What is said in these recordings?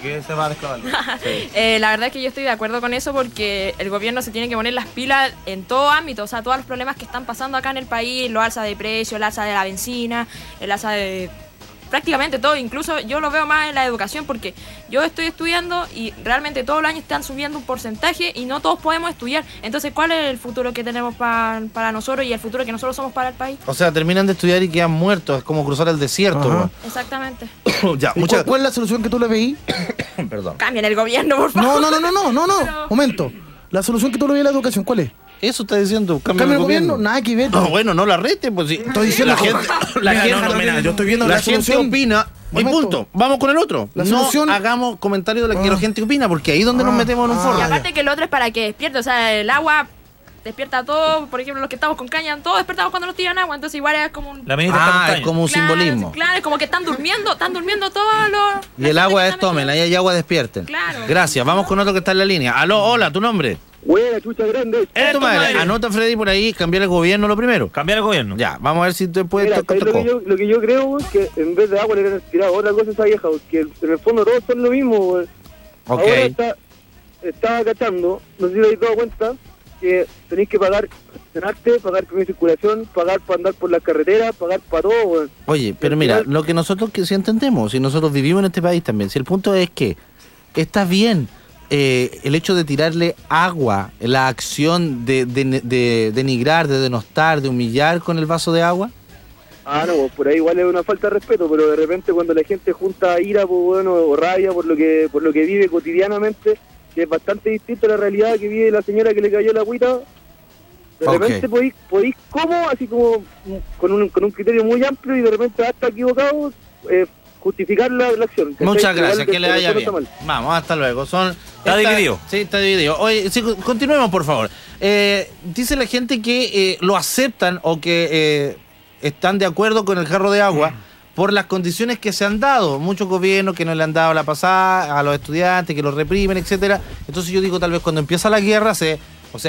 qué se va a desclavar? Sí. La verdad es que yo estoy de acuerdo con eso porque el gobierno se tiene que poner las pilas en todo ámbito, o sea, todos los problemas que están pasando acá en el país, los alzas de precios, el alza de la benzina, el alza de prácticamente todo, incluso yo lo veo más en la educación porque yo estoy estudiando y realmente todos los años están subiendo un porcentaje y no todos podemos estudiar. Entonces, ¿cuál es el futuro que tenemos para nosotros y el futuro que nosotros somos para el país? O sea, terminan de estudiar y quedan muertos, es como cruzar el desierto. ¿No? Exactamente. Ya, ¿Cuál es la solución que tú le veís? Perdón. Cambien el gobierno, por favor. No. Pero... Momento. La solución que tú le veís a la educación, ¿cuál es? Eso está diciendo, cambia el gobierno. Nada que ver. No, bueno, no la rete, pues sí. Estoy diciendo la gente, yo estoy viendo la gente opina. Y punto. Vamos con el otro. La solución... No hagamos comentarios de lo que la gente opina, porque ahí es donde nos metemos en un foro. Y aparte que el otro es para que despierte, o sea, el agua despierta a todos, por ejemplo, los que estamos con caña, todos despertamos cuando nos tiran agua, entonces igual es como un... La ministra es como un simbolismo. Claro, es como que están durmiendo todos los... Y el agua es tomen, ahí hay agua, despierten. Claro. Gracias, vamos con otro que está en la línea. Aló, hola, ¿tu nombre? Buena, chucha grande. Tu madre. Anota, Freddy, por ahí, cambiar el gobierno lo primero. Cambiar el gobierno. Ya, vamos a ver si te puedes... Lo que yo creo es que en vez de agua le hubieran tirado otra cosa a esa vieja, porque en el fondo todos son lo mismo, güey. Okay. Ahora está agachando, no sé si te habéis dado cuenta, que tenéis que pagar pagar primera circulación, pagar para andar por la carretera, pagar para todo, güey. Oye, pero mira, lo que nosotros sí entendemos, si nosotros vivimos en este país también, si el punto es que está bien el hecho de tirarle agua, la acción de denigrar, de denostar, de humillar con el vaso de agua. No, por ahí igual es una falta de respeto, pero de repente cuando la gente junta ira, pues, bueno, o rabia por lo que vive cotidianamente, que es bastante distinto a la realidad que vive la señora que le cayó la agüita, de repente podéis como, así como con un criterio muy amplio y de repente hasta equivocado, justificar la acción. Muchas gracias, que le vaya bien. Vamos, hasta luego. ¿Está dividido? Sí, está dividido. Oye, sí, continuemos, por favor. Dice la gente que lo aceptan o que están de acuerdo con el jarro de agua por las condiciones que se han dado. Muchos gobiernos que no le han dado la pasada a los estudiantes, que los reprimen, etcétera. Entonces yo digo, tal vez cuando empieza la guerra, se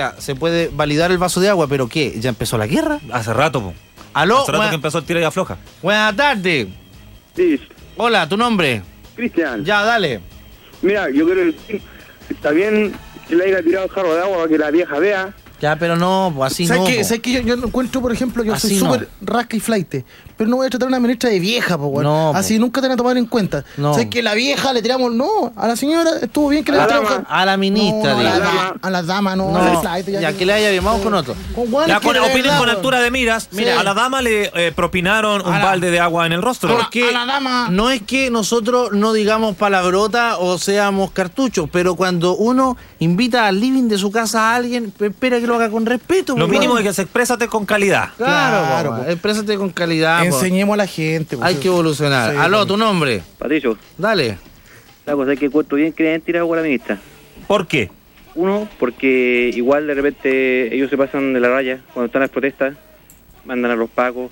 puede validar el vaso de agua, pero ¿qué? ¿Ya empezó la guerra? Hace rato, po. ¿Aló? Hace rato que empezó el tira y afloja. Buenas tardes. Sí. Hola, ¿tu nombre? Cristian. Ya, dale. Mira, yo quiero decir, está bien que le haya tirado el jarro de agua para que la vieja vea. Ya, pero no, pues así no. ¿Sabes que yo encuentro, por ejemplo, yo soy súper rasca y flaite, pero no voy a tratar a una ministra de vieja, pues, bueno. No, así nunca te van a tomar en cuenta. No. ¿Sabes que la vieja le tiramos? No, a la señora estuvo bien que le tiramos. A la ministra, a la dama, no. A la flaite, ya que le haya bien, vamos con otro. Opinen con altura de miras. Mira, a la dama le propinaron un balde de agua en el rostro. Porque a la dama. No es que nosotros no digamos palabrota o seamos cartuchos, pero cuando uno invita al living de su casa a alguien, espera que lo haga con respeto. Lo mínimo es que se exprésate con calidad. Claro, exprésate con calidad. Enseñemos a la gente. Hay que evolucionar. Sí, aló, ¿tu nombre? Patricio. Dale. La cosa es que encuentro bien que le hayan tirado agua a la ministra. ¿Por qué? Uno, porque igual de repente ellos se pasan de la raya cuando están las protestas, mandan a los pacos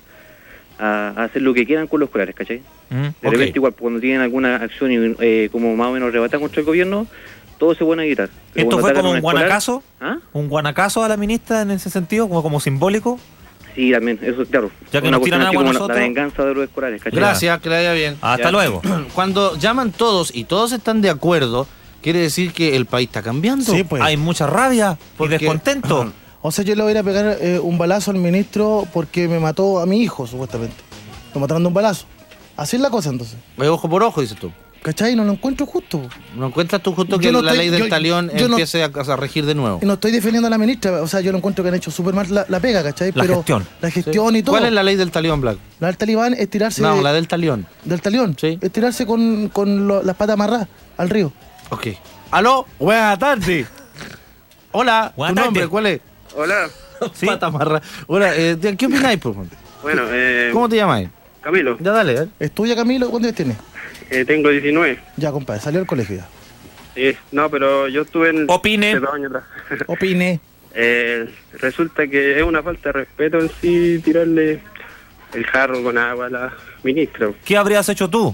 a hacer lo que quieran con los escolares, ¿cachai? De repente igual cuando tienen alguna acción y como más o menos rebatan contra el gobierno, todos se van a gritar. ¿Esto fue como un guanacazo? ¿Ah? ¿Un guanacazo a la ministra en ese sentido? ¿Como simbólico? Sí, también, eso claro. Ya que nos tiran agua como nosotros. La venganza de los escolares, ¿cachai? Gracias, que le vaya bien. Hasta luego. Cuando llaman todos y todos están de acuerdo, quiere decir que el país está cambiando. Sí, pues. Hay mucha rabia y descontento. O sea, yo le voy a ir a pegar un balazo al ministro porque me mató a mi hijo, supuestamente. Lo mataron de un balazo. Así es la cosa, entonces. Ojo por ojo, dices tú. ¿Cachai? No lo encuentro justo. ¿No encuentras tú justo que la ley del talión empiece a regir de nuevo? No estoy defendiendo a la ministra, o sea, yo lo encuentro que han hecho súper mal la pega, ¿cachai? La gestión sí. Y todo. ¿Cuál es la ley del talión, Black? La del talibán es tirarse... No, la del talión. ¿Del talión? Sí. Es tirarse con las patas amarradas al río. Ok. ¿Aló? Buenas tardes. Hola, ¿tu nombre cuál es? Hola. ¿Sí? Pata amarrada. Hola, ¿qué opináis, pues? Bueno, ¿cómo te llamáis? Camilo. Ya dale, ¿Estudia, Camilo? ¿Cuántos años tienes? Tengo 19. Ya, compadre, salió del colegio ya. Sí, no, pero yo estuve en... Opine. 2 años atrás. Opine. Resulta que es una falta de respeto en sí tirarle el jarro con agua a la ministra. ¿Qué habrías hecho tú?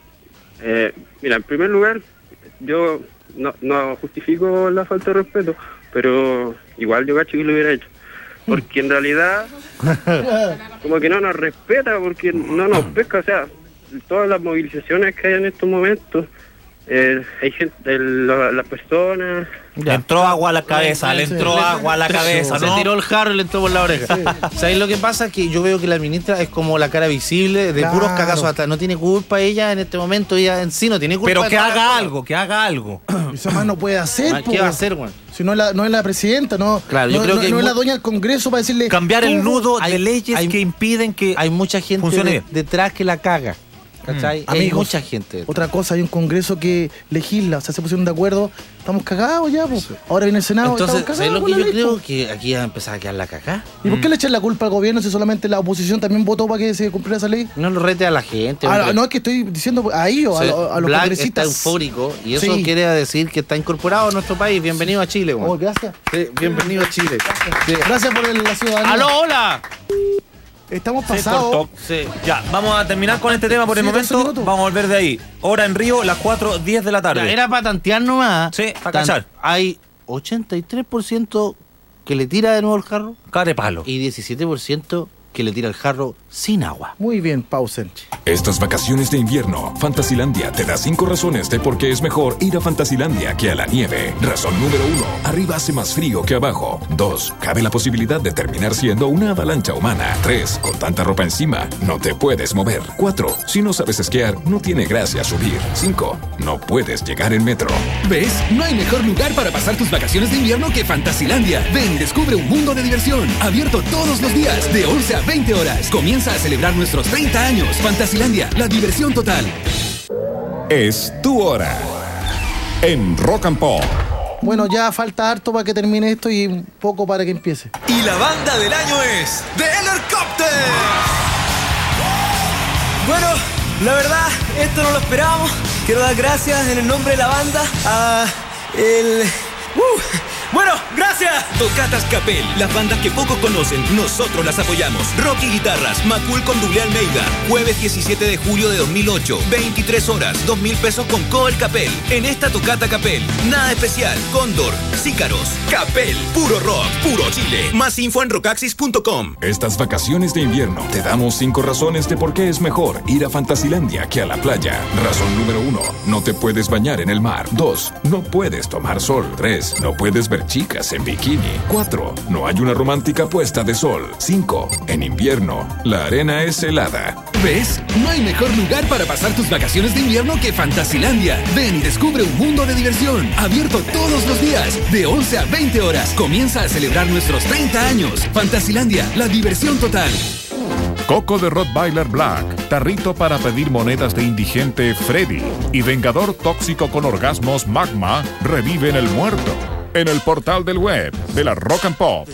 Mira, en primer lugar, yo no justifico la falta de respeto, pero igual yo cacho que lo hubiera hecho. Porque en realidad, como que no nos respeta, porque no nos pesca, o sea, todas las movilizaciones que hay en estos momentos, hay gente, las personas... Le entró agua a la cabeza, agua a la cabeza, ¿no? Se tiró el jarro y le entró por la oreja. ¿Sabes lo que pasa? Es que yo veo que la ministra es como la cara visible de puros cagazos atrás. No tiene culpa ella en este momento, ella en sí no tiene culpa. Pero que haga algo. Eso más no puede hacer. ¿Qué va a hacer, güey? Si no es la presidenta, no. Claro, yo creo que no es la dueña del Congreso para decirle... Cambiar el nudo de leyes que impiden que hay mucha gente detrás que la caga. ¿Cachai? Hay mucha gente. Otra cosa, hay un Congreso que legisla, o sea, se pusieron de acuerdo, estamos cagados ya, pues. Ahora viene el Senado. Entonces, ¿sabes lo que yo creo? Que aquí va a empezar a quedar la cagada. ¿Y por qué le echan la culpa al gobierno si solamente la oposición también votó para que se cumpliera esa ley? No lo rete a la gente. No, es que estoy diciendo a ellos, a los congresistas. Está eufórico y eso quiere decir que está incorporado a nuestro país. Bienvenido a Chile, güey. Gracias. Sí, bienvenido a Chile. Gracias por la ciudadanía. ¡Aló, hola! Estamos pasados. Ya, vamos a terminar con este tema por el momento. Vamos a volver de ahí. Hora en Río, las 4:10 de la tarde. Ya, era para tantear nomás. Sí, para cachar. Hay 83% que le tira de nuevo el jarro. Care palo. Y 17% que le tira el jarro sin agua. Muy bien, pausen. Estas vacaciones de invierno, Fantasilandia te da 5 razones de por qué es mejor ir a Fantasilandia que a la nieve. Razón número 1, arriba hace más frío que abajo. 2, cabe la posibilidad de terminar siendo una avalancha humana. 3, con tanta ropa encima, no te puedes mover. 4, si no sabes esquiar, no tiene gracia subir. 5, no puedes llegar en metro. ¿Ves? No hay mejor lugar para pasar tus vacaciones de invierno que Fantasilandia. Ven y descubre un mundo de diversión, abierto todos los días, de 11 a 20 horas. Comienza a celebrar nuestros 30 años. Fantasilandia, la diversión total. Es tu hora en Rock and Pop. Bueno, ya falta harto para que termine esto y un poco para que empiece. Y la banda del año es The Helicopter. Bueno, la verdad, esto no lo esperábamos. Quiero dar gracias en el nombre de la banda a Bueno, gracias. Tocatas Capel, las bandas que pocos conocen, nosotros las apoyamos. Rock y guitarras, Macul con Doble Almeida. Jueves 17 de julio de 2008, 23 horas, 2.000 pesos con Coel Capel. En esta Tocata Capel, nada especial. Cóndor, Sícaros, Capel, puro rock, puro Chile. Más info en rockaxis.com. Estas vacaciones de invierno te damos 5 razones de por qué es mejor ir a Fantasilandia que a la playa. Razón número 1, no te puedes bañar en el mar. 2, no puedes tomar sol. 3, no puedes ver chicas en bikini. 4, no hay una romántica puesta de sol. 5, en invierno, la arena es helada. ¿Ves? No hay mejor lugar para pasar tus vacaciones de invierno que Fantasilandia. Ven y descubre un mundo de diversión, abierto todos los días, de 11 a 20 horas. Comienza a celebrar nuestros 30 años. Fantasilandia, la diversión total. Coco de Rottweiler Black, tarrito para pedir monedas de indigente Freddy y vengador tóxico con orgasmos Magma reviven el muerto. En el portal del web de la Rock and Pop.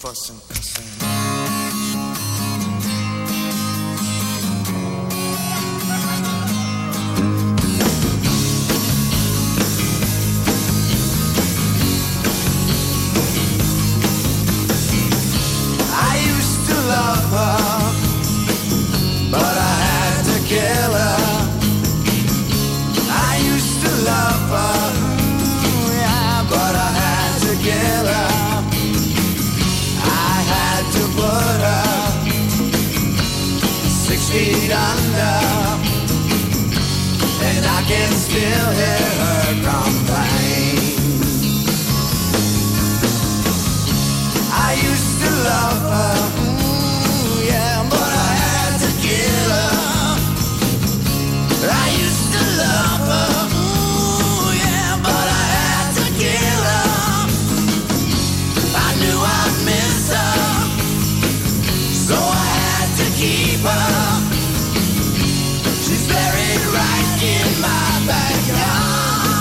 Feet under, and I can still hear her complain. I used to love her, yeah, but I had to kill her. I used to love her, yeah, but I had to kill her. I knew I'd miss her, so I had to keep her. She's buried right in my backyard.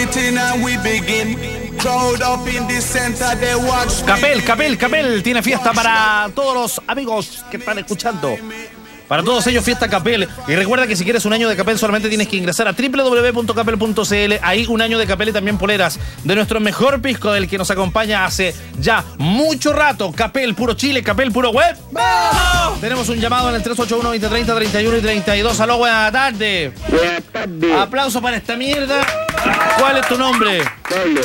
Capel tiene fiesta para todos los amigos que están escuchando. Para todos ellos, fiesta Capel. Y recuerda que si quieres un año de Capel, solamente tienes que ingresar a www.capel.cl. Ahí un año de Capel y también poleras de nuestro mejor pisco, del que nos acompaña hace ya mucho rato. Capel, puro Chile, Capel, puro web. ¡Vamos! Tenemos un llamado en el 381-2030, 31 y 32. Aló, buenas tardes. Buenas tardes. Aplauso para esta mierda. ¿Cuál es tu nombre? Pablo.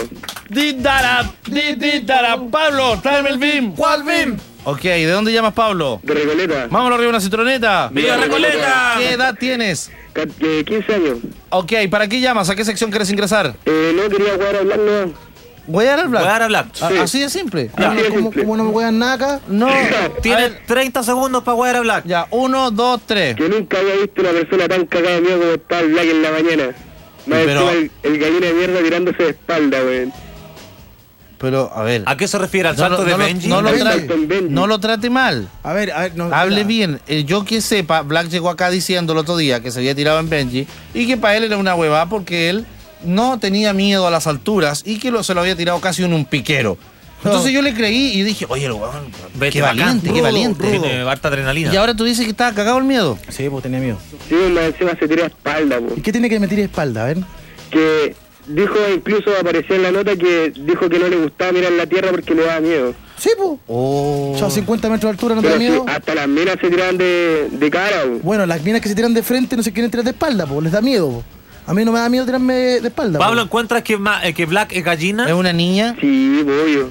Pablo, tráeme el BIM. ¿Cuál BIM? Ok, ¿de dónde llamas, Pablo? De Recoleta. Vámonos arriba una citroneta. ¡Viva Recoleta! ¿Qué edad tienes? 15 años. Ok, ¿para qué llamas? ¿A qué sección quieres ingresar? No quería jugar a hablar, no. ¿Wear al Black? Wear al Black. Sí. Así de simple. ¿Cómo no me wean nada acá? No. Tiene 30 segundos para Wear al Black. Ya, 1, 2, 3. Que nunca había visto una persona tan cagada de miedo como estaba el Black en la mañana. Más Pero- encima el gallina de mierda tirándose de espalda, weón. Pero, a ver. ¿A qué se refiere? ¿Al salto de Benji? No lo trate mal. A ver, no, Hable ya. bien. Yo que sepa, Black llegó acá diciendo el otro día que se había tirado en Benji y que para él era una huevada porque él no tenía miedo a las alturas y que se lo había tirado casi en un piquero. Entonces yo le creí y dije, oye, el huevón, qué valiente, qué valiente. Tiene harta adrenalina. Y ahora tú dices que estaba cagado el miedo. Sí, pues tenía miedo. Sí, más encima se tira de espalda, po. ¿Y qué tiene que meter espalda? A ver. Que dijo, incluso apareció en la nota que dijo que no le gustaba mirar la tierra porque le daba miedo. Sí, pues. Oh. Chao, 50 metros de altura, ¿no te da Pero miedo? sí, hasta las minas se tiran de cara, po. Bueno, las minas que se tiran de frente no se quieren tirar de espalda, pues les da miedo. Po. A mí no me da miedo tirarme de espalda. Pablo, po. ¿encuentras que Black es gallina? ¿Es una niña? Sí, obvio.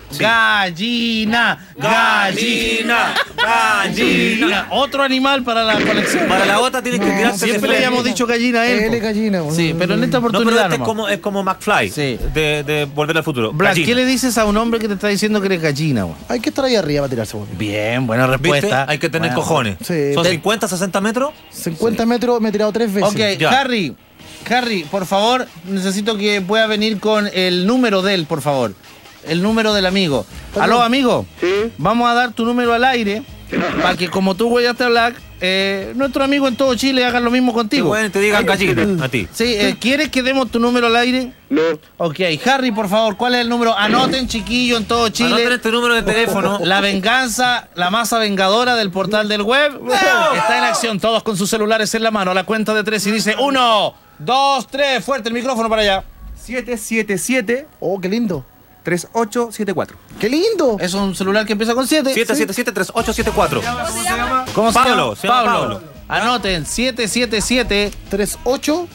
Gallina, gallina, gallina. Otro animal para la colección. Para la otra tienes que tirarse de Siempre le frente. habíamos dicho gallina a él. Él po. es gallina. Po. Sí, pero en esta No, pero oportunidad este nomás. es como McFly Sí. de Volver al Futuro. Black, Gallina. ¿qué le dices a un hombre que te está diciendo que eres gallina, güey? Hay que estar ahí arriba para tirarse. Po. Bien, buena ¿Viste? respuesta. Hay que tener Bueno. cojones. Sí. ¿Son 50, 60 metros? 50 metros me he tirado 3 veces. Ok, Ya. Harry, por favor, necesito que pueda venir con el número de él, por favor. El número del amigo. Aló, amigo. Sí. Vamos a dar tu número al aire para que, como tú huellaste a Black, nuestro amigo en todo Chile hagan lo mismo Que contigo. bueno, te digan gallina a ti. Sí, ¿quieres que demos tu número al aire? No. Ok, Harry, por favor, ¿cuál es el número? Anoten, chiquillo, en todo Chile. Anoten este número de teléfono. La venganza, la masa vengadora del portal del web está en acción, todos con sus celulares en la mano, a la cuenta de 3 y dice 1, 2, 3, fuerte el micrófono para allá. 777 Oh, qué lindo. 3874. ¡Qué lindo! Es un celular que empieza con 7. 777-3874. ¿Cómo se Pablo, llama? se llama Pablo. Anoten, 777. 38.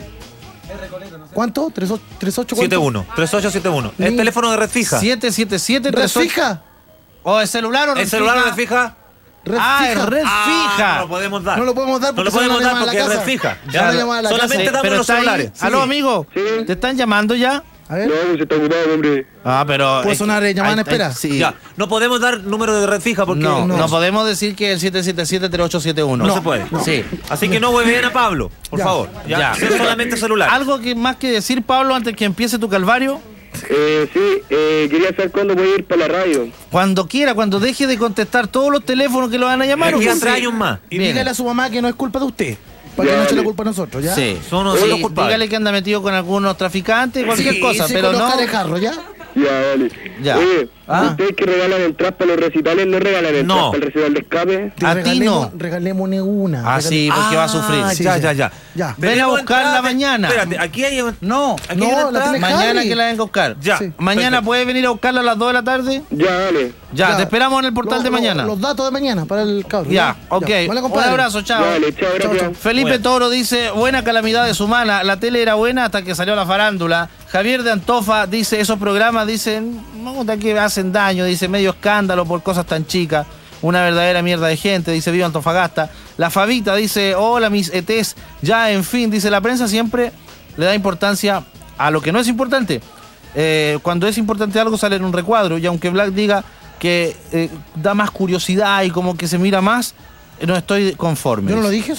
¿Cuánto? 38. 71. 3871. Es teléfono de red fija. 777. ¿Red fija? ¿O es celular o red ¿El celular fija? de red fija? Red Ah, fija. es red fija. No lo podemos dar. No lo podemos dar No lo porque podemos se dar van a porque es llamar a la red casa. fija. Se van a llamar a la Solamente casa. damos Pero los está ahí. celulares. Aló, amigo. Sí. ¿Te están llamando ya? A ver. No, se está ocupado, hombre. Ah, pero... ¿Puede sonar llamada en espera? Sí. Ya, no podemos dar número de red fija porque No podemos decir que el 777-3871. no se puede. Sí. Así que no hueveen a Pablo, por Ya. favor. Ya. Es solamente celular. ¿Algo que más que decir, Pablo, antes que empiece tu calvario? Sí, quería saber cuándo voy a ir para la radio. Cuando quiera, cuando deje de contestar todos los teléfonos que lo van a llamar. Aquí a usted 3 años más. Y Bien. dígale a su mamá que no es culpa de usted. Para que Ya, no eche la dale. culpa a nosotros, ¿ya? Sí. Son nosotros Sí, culpables. dígale que anda metido con algunos traficantes, cualquier Sí, cosa, sí, pero con los no... carejarros, ¿ya? Ya, vale. Ya. Oye, Ah. ustedes que regalan entradas para los recitales, ¿no regalan entradas No. para el recital de escape? A ti no. Regalémosle una. Ah, sí, porque va a sufrir. Ah, Sí, ya, sí. ya, ya. Ya. Ven a Tenemos buscarla entradas de- mañana. Espérate, aquí hay... No, Aquí No, hay una la entrada. tiene mañana Harry. que la venga a buscar. Ya. Sí. Mañana Perfecto. puede venir a buscarla a las 2 de la tarde. Ya, dale. Ya, te esperamos en el portal de mañana. Los datos de mañana para el cabro. Ya, ok. Vale, Un compadre. abrazo, chao. Dale, chao, gracias. Felipe Bueno. Toro dice, buena calamidad humana, la tele era buena hasta que salió la farándula. Javier de Antofa dice, esos programas dicen, no, que hacen daño, dice, medio escándalo por cosas tan chicas. Una verdadera mierda de gente, dice Viva Antofagasta. La Fabita dice, hola mis ETs, ya en fin, dice, la prensa siempre le da importancia a lo que no es importante. Cuando es importante algo sale en un recuadro, y aunque Black diga que da más curiosidad y como que se mira más, no estoy conforme. Yo no lo dice. dije eso.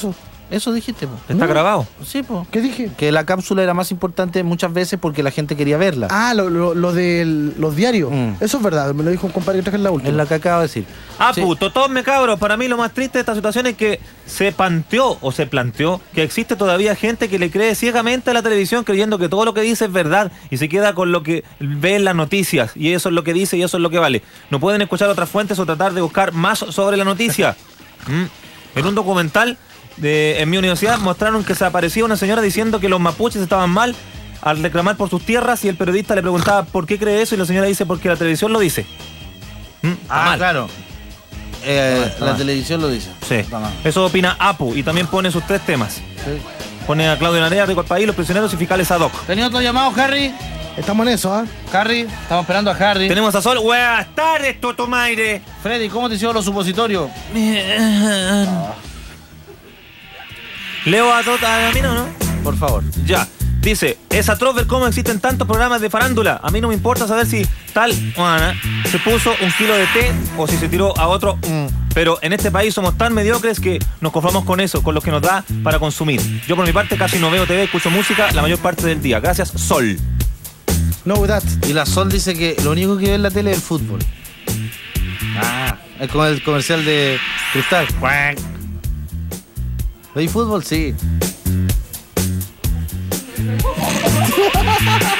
Eso dijiste, po. Está grabado. Sí, po. ¿Qué dije? Que la cápsula era más importante muchas veces porque la gente quería verla. Ah, lo de los diarios. Eso es verdad, me lo dijo un compadre que traje en la última. Es la que acabo de decir. Totón cabros. Para mí lo más triste de esta situación es que se planteó que existe todavía gente que le cree ciegamente a la televisión creyendo que todo lo que dice es verdad y se queda con lo que ve en las noticias y eso es lo que dice y eso es lo que vale. No pueden escuchar otras fuentes o tratar de buscar más sobre la noticia. En un documental en mi universidad mostraron que se aparecía una señora diciendo que los mapuches estaban mal al reclamar por sus tierras y el periodista le preguntaba ¿por qué cree eso? Y la señora dice porque la televisión lo dice. Mal. Claro. La televisión lo dice. Sí. Eso opina Apu y también pone sus 3 temas. Sí. Pone a Claudio Narea, Rico al País, Los Prisioneros y Fiscales ad hoc. ¿Tenía otro llamado, Harry? Estamos en eso, Harry, estamos esperando a Harry. Tenemos a Sol. Buenas tardes, Totomaire. Freddy, ¿cómo te hicieron los supositorios? Leo a mí no. Por favor. Ya. Dice, es atroz ver cómo existen tantos programas de farándula. A mí no me importa saber si tal Juana se puso un kilo de té o si se tiró a otro. Pero en este país somos tan mediocres que nos conformamos con eso, con lo que nos da para consumir. Yo por mi parte casi no veo TV, escucho música la mayor parte del día. Gracias, Sol. No with that. Y la Sol dice que lo único que ve en la tele es el fútbol. Es como el comercial de Cristal. ¿Veis fútbol? Sí.